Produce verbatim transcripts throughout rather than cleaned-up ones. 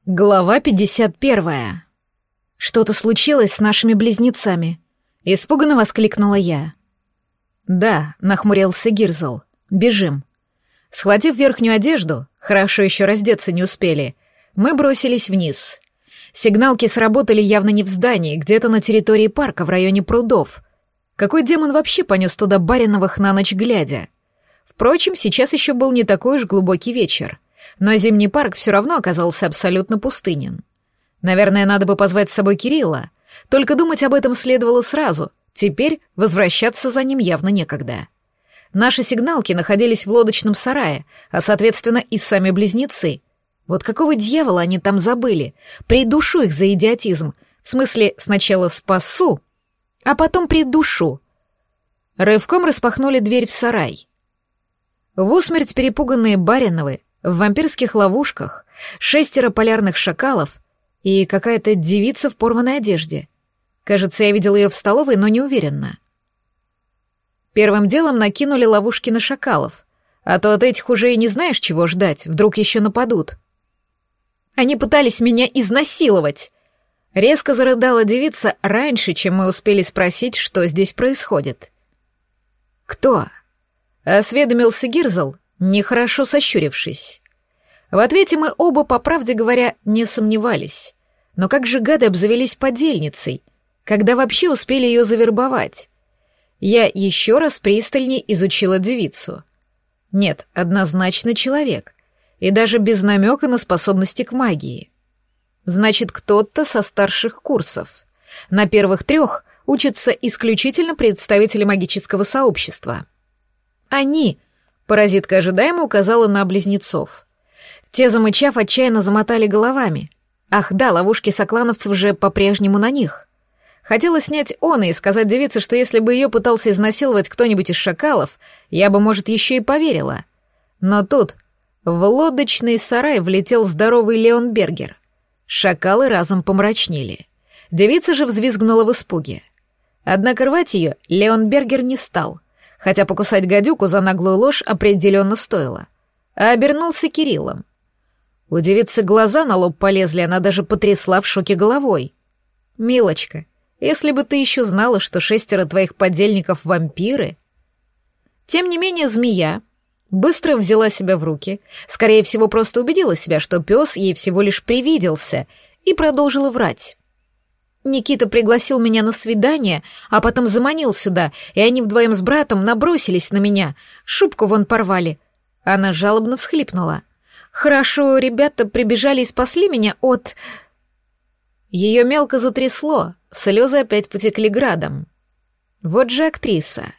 Глава пятьдесят первая. Что-то случилось с нашими близнецами. Испуганно воскликнула я. Да, нахмурился Гирзл. Бежим. Схватив верхнюю одежду, хорошо еще раздеться не успели, мы бросились вниз. Сигналки сработали явно не в здании, где-то на территории парка в районе прудов. Какой демон вообще понес туда Бариновых на ночь глядя? Впрочем, сейчас еще был не такой уж глубокий вечер. Но зимний парк все равно оказался абсолютно пустынен. Наверное, надо бы позвать с собой Кирилла, только думать об этом следовало сразу, теперь возвращаться за ним явно некогда. Наши сигналки находились в лодочном сарае, а, соответственно, и сами близнецы. Вот какого дьявола они там забыли? Придушу их за идиотизм. В смысле, сначала спасу, а потом придушу. Рывком распахнули дверь в сарай. В усмерть перепуганные Бариновы, в вампирских ловушках, шестеро полярных шакалов и какая-то девица в порванной одежде. Кажется, я видел ее в столовой, но не уверена. Первым делом накинули ловушки на шакалов, а то от этих уже и не знаешь, чего ждать, вдруг еще нападут. Они пытались меня изнасиловать. Резко зарыдала девица раньше, чем мы успели спросить, что здесь происходит. «Кто?» — осведомился Гирзл, нехорошо сощурившись. В ответе мы оба, по правде говоря, не сомневались. Но как же гады обзавелись подельницей, когда вообще успели ее завербовать? Я еще раз пристальнее изучила девицу. Нет, однозначно человек, и даже без намека на способности к магии. Значит, кто-то со старших курсов. На первых трех учатся исключительно представители магического сообщества. Они... Паразитка ожидаемо указала на близнецов. Те, замычав, отчаянно замотали головами. Ах да, ловушки соклановцев же по-прежнему на них. Хотела снять он и сказать девице, что если бы ее пытался изнасиловать кто-нибудь из шакалов, я бы, может, еще и поверила. Но тут в лодочный сарай влетел здоровый Леон Бергер. Шакалы разом помрачнели. Девица же взвизгнула в испуге. Однако рвать ее Леон Бергер не стал, хотя покусать гадюку за наглую ложь определенно стоило. А обернулся Кириллом. У девицы глаза на лоб полезли, она даже потрясла в шоке головой. «Милочка, если бы ты еще знала, что шестеро твоих подельников — вампиры...» Тем не менее, змея быстро взяла себя в руки, скорее всего, просто убедила себя, что пес ей всего лишь привиделся, и продолжила врать. Никита пригласил меня на свидание, а потом заманил сюда, и они вдвоем с братом набросились на меня, шубку вон порвали. Она жалобно всхлипнула. Хорошо, ребята прибежали и спасли меня от... Ее мелко затрясло, слезы опять потекли градом. Вот же актриса.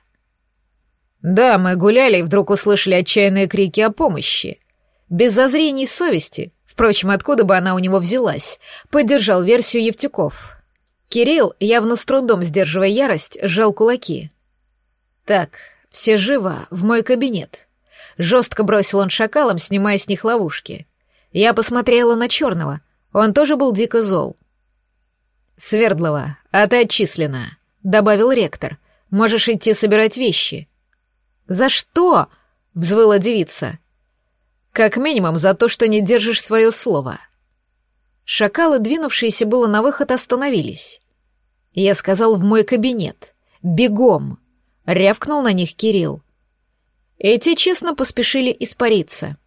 Да, мы гуляли и вдруг услышали отчаянные крики о помощи. Без зазрений совести, впрочем, откуда бы она у него взялась, поддержал версию Евтюков. Кирилл, явно с трудом сдерживая ярость, сжал кулаки. «Так, все живо, в мой кабинет». Жестко бросил он шакалам, снимая с них ловушки. Я посмотрела на черного, он тоже был дико зол. «Свердлова, а ты отчислена», — добавил ректор. «Можешь идти собирать вещи». «За что?» — взвыла девица. «Как минимум за то, что не держишь свое слово». Шакалы, двинувшиеся было на выход, остановились. Я сказал в мой кабинет. «Бегом!» — рявкнул на них Кирилл. Эти честно поспешили испариться.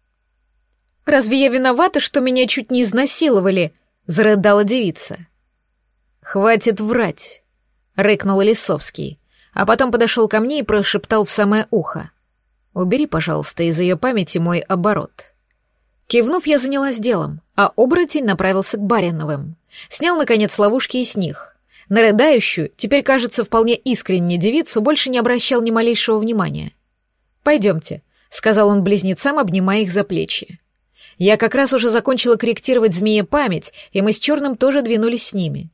«Разве я виновата, что меня чуть не изнасиловали?» — зарыдала девица. «Хватит врать!» — рыкнул Лисовский, а потом подошел ко мне и прошептал в самое ухо. «Убери, пожалуйста, из ее памяти мой оборот». Кивнув, я занялась делом, а оборотень направился к Бариновым. Снял, наконец, ловушки и с них. На рыдающую, теперь, кажется, вполне искренне девицу, больше не обращал ни малейшего внимания. «Пойдемте», — сказал он близнецам, обнимая их за плечи. Я как раз уже закончила корректировать змее память, и мы с Черным тоже двинулись с ними.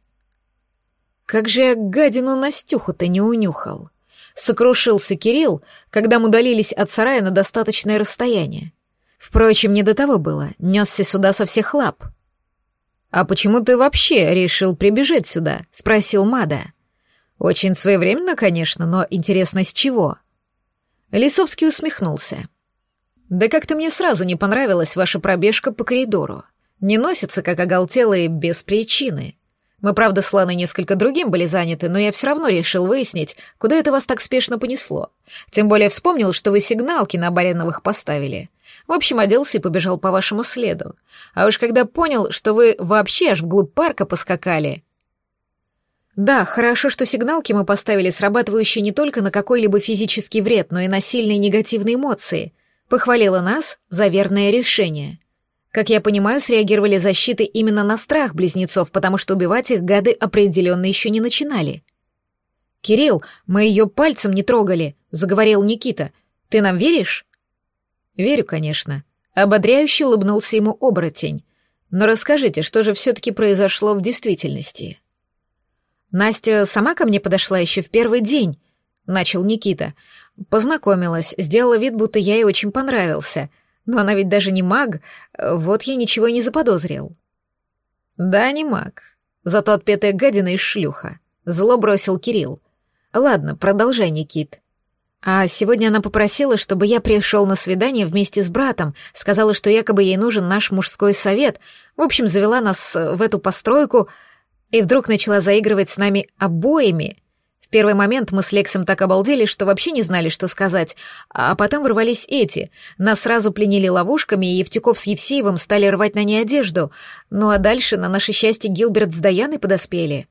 Как же я гадину Настюху-то не унюхал. Сокрушился Кирилл, когда мы удалились от сарая на достаточное расстояние. Впрочем, не до того было, несся сюда со всех лап. «А почему ты вообще решил прибежать сюда?» — спросил Мада. «Очень своевременно, конечно, но интересно, с чего?» Лисовский усмехнулся. «Да как-то мне сразу не понравилась ваша пробежка по коридору. Не носятся, как оголтелые, без причины. Мы, правда, с Ланой несколько другим были заняты, но я все равно решил выяснить, куда это вас так спешно понесло. Тем более вспомнил, что вы сигналки на Бариновых поставили. В общем, оделся и побежал по вашему следу. А уж когда понял, что вы вообще аж вглубь парка поскакали... Да, хорошо, что сигналки мы поставили, срабатывающие не только на какой-либо физический вред, но и на сильные негативные эмоции. Похвалила нас за верное решение. Как я понимаю, среагировали защиты именно на страх близнецов, потому что убивать их гады определенно еще не начинали. «Кирилл, мы ее пальцем не трогали», — заговорил Никита. «Ты нам веришь?» «Верю, конечно». Ободряюще улыбнулся ему оборотень. «Но расскажите, что же все-таки произошло в действительности?» «Настя сама ко мне подошла еще в первый день», — начал Никита. «Познакомилась, сделала вид, будто я ей очень понравился. Но она ведь даже не маг, вот я ничего и не заподозрил». «Да, не маг. Зато отпетая гадина и шлюха», — зло бросил Кирилл. «Ладно, продолжай, Никит». А сегодня она попросила, чтобы я пришел на свидание вместе с братом, сказала, что якобы ей нужен наш мужской совет, в общем, завела нас в эту постройку и вдруг начала заигрывать с нами обоими. В первый момент мы с Лексом так обалдели, что вообще не знали, что сказать, а потом ворвались эти. Нас сразу пленили ловушками, и Евтюков с Евсеевым стали рвать на ней одежду, ну а дальше, на наше счастье, Гилберт с Даяной подоспели.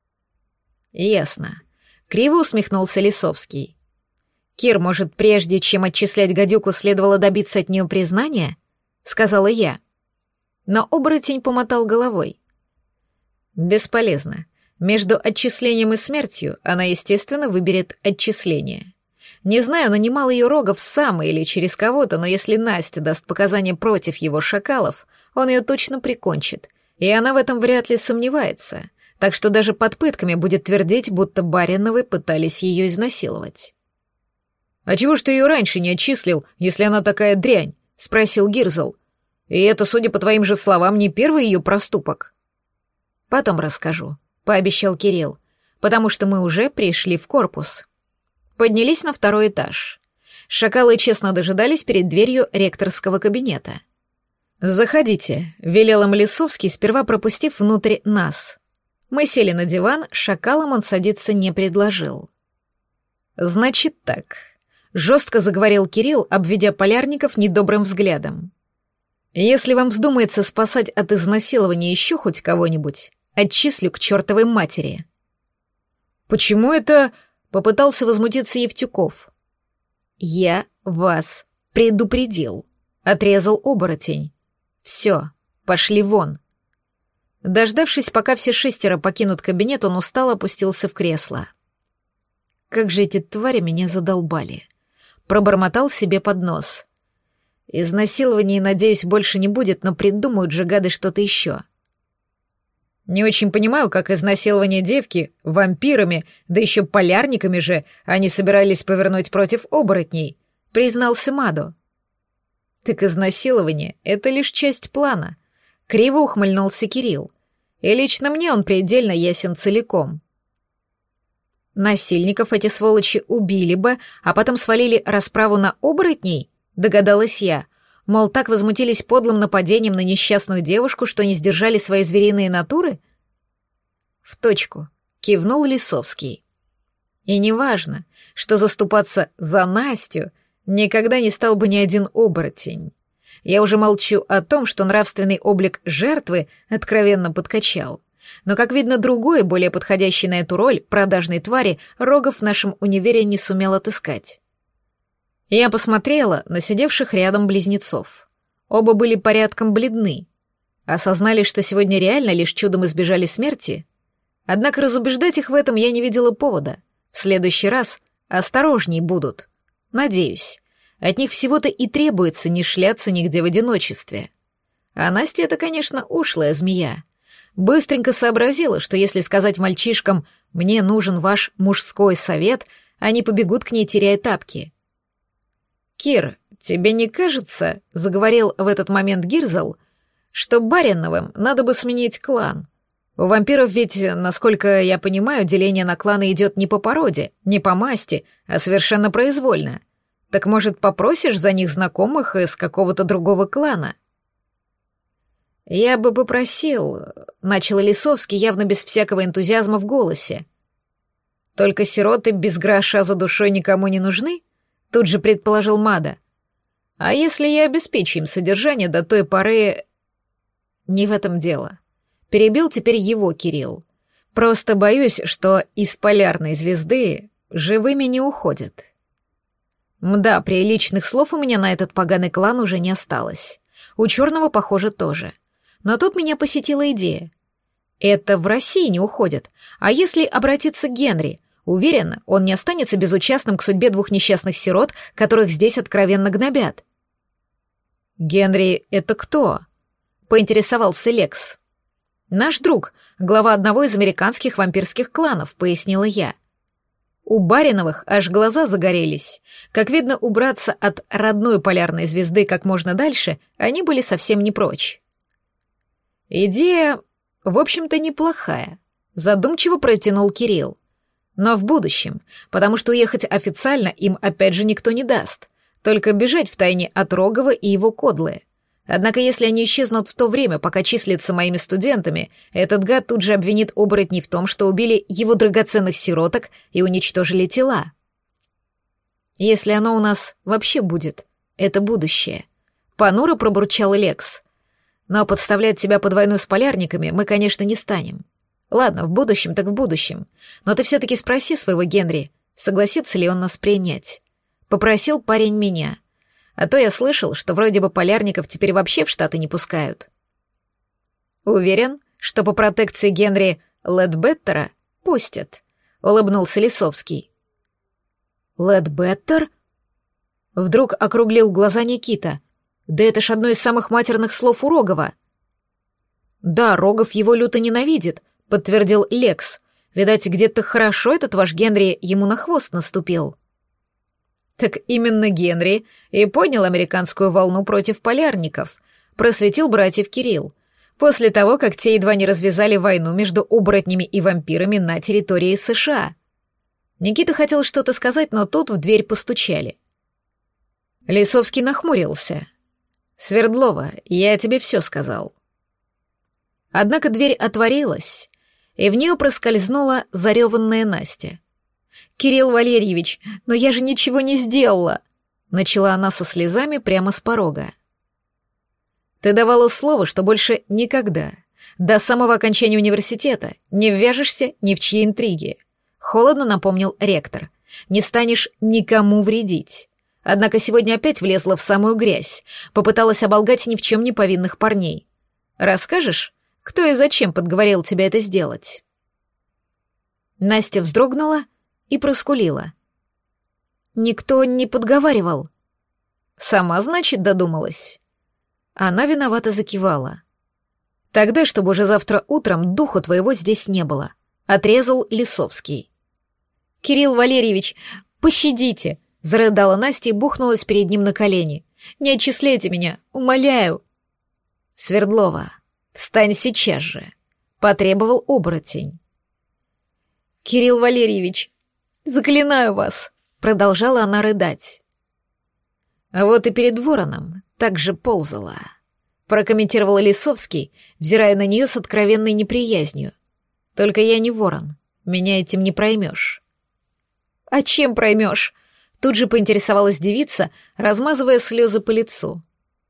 Ясно. Криво усмехнулся Лисовский. «Кир, может, прежде чем отчислять гадюку, следовало добиться от нее признания?» — сказала я. Но оборотень помотал головой. «Бесполезно. Между отчислением и смертью она, естественно, выберет отчисление. Не знаю, нанимал ее Рогов сам или через кого-то, но если Настя даст показания против его шакалов, он ее точно прикончит, и она в этом вряд ли сомневается, так что даже под пытками будет твердить, будто Бариновы пытались ее изнасиловать». «А чего ж ты ее раньше не отчислил, если она такая дрянь?» — спросил Гирзл. «И это, судя по твоим же словам, не первый ее проступок». «Потом расскажу», — пообещал Кирилл, «потому что мы уже пришли в корпус». Поднялись на второй этаж. Шакалы честно дожидались перед дверью ректорского кабинета. «Заходите», — велел им Лисовский, сперва пропустив внутрь нас. Мы сели на диван, шакалам он садиться не предложил. «Значит так», — жестко заговорил Кирилл, обведя полярников недобрым взглядом. «Если вам вздумается спасать от изнасилования еще хоть кого-нибудь, отчислю к чертовой матери». «Почему это...» — попытался возмутиться Евтюков. «Я вас предупредил», — отрезал оборотень. «Все, пошли вон». Дождавшись, пока все шестеро покинут кабинет, он устало опустился в кресло. «Как же эти твари меня задолбали!» Пробормотал себе под нос. «Изнасилований, надеюсь, больше не будет, но придумают же гады что-то еще». «Не очень понимаю, как изнасилование девки вампирами, да еще полярниками же они собирались повернуть против оборотней», — признался Мадо. «Так изнасилование — это лишь часть плана», — криво ухмыльнулся Кирилл. «И лично мне он предельно ясен целиком». «Насильников эти сволочи убили бы, а потом свалили расправу на оборотней?» — догадалась я. Мол, так возмутились подлым нападением на несчастную девушку, что не сдержали свои звериные натуры? «В точку», — кивнул Лисовский. «И неважно, что заступаться за Настю никогда не стал бы ни один оборотень. Я уже молчу о том, что нравственный облик жертвы откровенно подкачал. Но, как видно, другой, более подходящий на эту роль, продажной твари, Рогов в нашем универе не сумел отыскать». Я посмотрела на сидевших рядом близнецов. Оба были порядком бледны. Осознали, что сегодня реально лишь чудом избежали смерти. Однако разубеждать их в этом я не видела повода. В следующий раз осторожней будут. Надеюсь. От них всего-то и требуется не шляться нигде в одиночестве. А Настя — это, конечно, ушлая змея. Быстренько сообразила, что если сказать мальчишкам «мне нужен ваш мужской совет», они побегут к ней, теряя тапки. «Кир, тебе не кажется, — заговорил в этот момент Гирзл, — что Бариновым надо бы сменить клан? У вампиров ведь, насколько я понимаю, деление на кланы идет не по породе, не по масти, а совершенно произвольно. Так, может, попросишь за них знакомых из какого-то другого клана?» «Я бы попросил», — начал Лисовский явно без всякого энтузиазма в голосе. «Только сироты без гроша за душой никому не нужны?» — тут же предположил Мада. «А если я обеспечу им содержание до той поры...» «Не в этом дело». Перебил теперь его Кирилл. «Просто боюсь, что из полярной звезды живыми не уходят». Мда, приличных слов у меня на этот поганый клан уже не осталось. У черного, похоже, тоже. Но тут меня посетила идея. Это в России не уходят. А если обратиться к Генри? Уверен, он не останется безучастным к судьбе двух несчастных сирот, которых здесь откровенно гнобят. «Генри — это кто?» — поинтересовался Лекс. «Наш друг, глава одного из американских вампирских кланов», — пояснила я. У Бариновых аж глаза загорелись. Как видно, убраться от родной полярной звезды как можно дальше они были совсем не прочь. «Идея, в общем-то, неплохая», — задумчиво протянул Кирилл. «Но в будущем, потому что уехать официально им опять же никто не даст, только бежать втайне от Рогова и его кодлы. Однако если они исчезнут в то время, пока числятся моими студентами, этот гад тут же обвинит оборотней в том, что убили его драгоценных сироток и уничтожили тела. Если оно у нас вообще будет, это будущее», — понуро пробурчал Лекс. «Но подставлять себя под войну с полярниками мы, конечно, не станем. Ладно, в будущем так в будущем. Но ты все-таки спроси своего Генри, согласится ли он нас принять. Попросил парень меня. А то я слышал, что вроде бы полярников теперь вообще в Штаты не пускают». «Уверен, что по протекции Генри Ледбеттера пустят», — улыбнулся Лисовский. «Ледбеттер?» Вдруг округлил глаза Никита. «Да это ж одно из самых матерных слов у Рогова». «Да, Рогов его люто ненавидит», — подтвердил Лекс. «Видать, где-то хорошо этот ваш Генри ему на хвост наступил». «Так именно Генри и поднял американскую волну против полярников», — просветил братьев Кирилл, после того, как те едва не развязали войну между оборотнями и вампирами на территории США. Никита хотел что-то сказать, но тут в дверь постучали. Лисовский нахмурился. «Свердлова, я тебе все сказал». Однако дверь отворилась, и в нее проскользнула зареванная Настя. «Кирилл Валерьевич, но я же ничего не сделала!» Начала она со слезами прямо с порога. «Ты давала слово, что больше никогда, до самого окончания университета, не ввяжешься ни в чьи интриги», — холодно напомнил ректор. «Не станешь никому вредить. Однако сегодня опять влезла в самую грязь, попыталась оболгать ни в чем не повинных парней. Расскажешь, кто и зачем подговорил тебя это сделать?» Настя вздрогнула и проскулила. «Никто не подговаривал». «Сама, значит, додумалась?» Она виновато закивала. «Тогда, чтобы уже завтра утром духу твоего здесь не было», — отрезал Лисовский. «Кирилл Валерьевич, пощадите!» — зарыдала Настя и бухнулась перед ним на колени. «Не отчисляйте меня, умоляю!» «Свердлова, встань сейчас же!» — потребовал оборотень. «Кирилл Валерьевич, заклинаю вас!» — продолжала она рыдать. «А вот и перед вороном так же ползала», — прокомментировал Лисовский, взирая на нее с откровенной неприязнью. «Только я не ворон, меня этим не проймешь». «А чем проймешь?» — тут же поинтересовалась девица, размазывая слезы по лицу.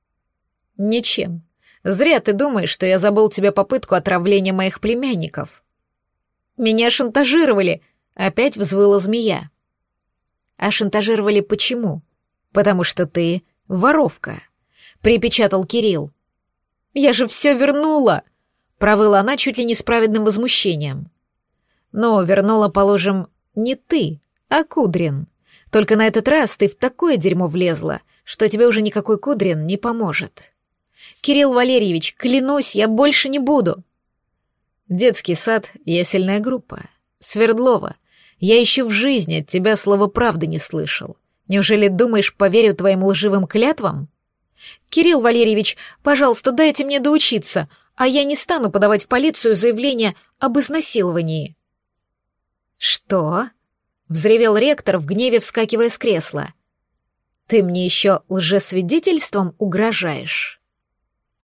«Ничем. Зря ты думаешь, что я забыл тебе попытку отравления моих племянников». «Меня шантажировали!» — опять взвыла змея. «А шантажировали почему? Потому что ты воровка», — припечатал Кирилл. «Я же все вернула!» — провыла она чуть ли не с праведным возмущением. «Но вернула, положим, не ты, а Кудрин. Только на этот раз ты в такое дерьмо влезла, что тебе уже никакой Кудрин не поможет. Кирилл Валерьевич, клянусь, я больше не буду». «Детский сад, я сильная группа. Свердлова, я еще в жизни от тебя слова правды не слышал. Неужели думаешь, поверю твоим лживым клятвам?» «Кирилл Валерьевич, пожалуйста, дайте мне доучиться, а я не стану подавать в полицию заявление об изнасиловании». «Что?» — взревел ректор в гневе, вскакивая с кресла. «Ты мне еще лжесвидетельством угрожаешь?»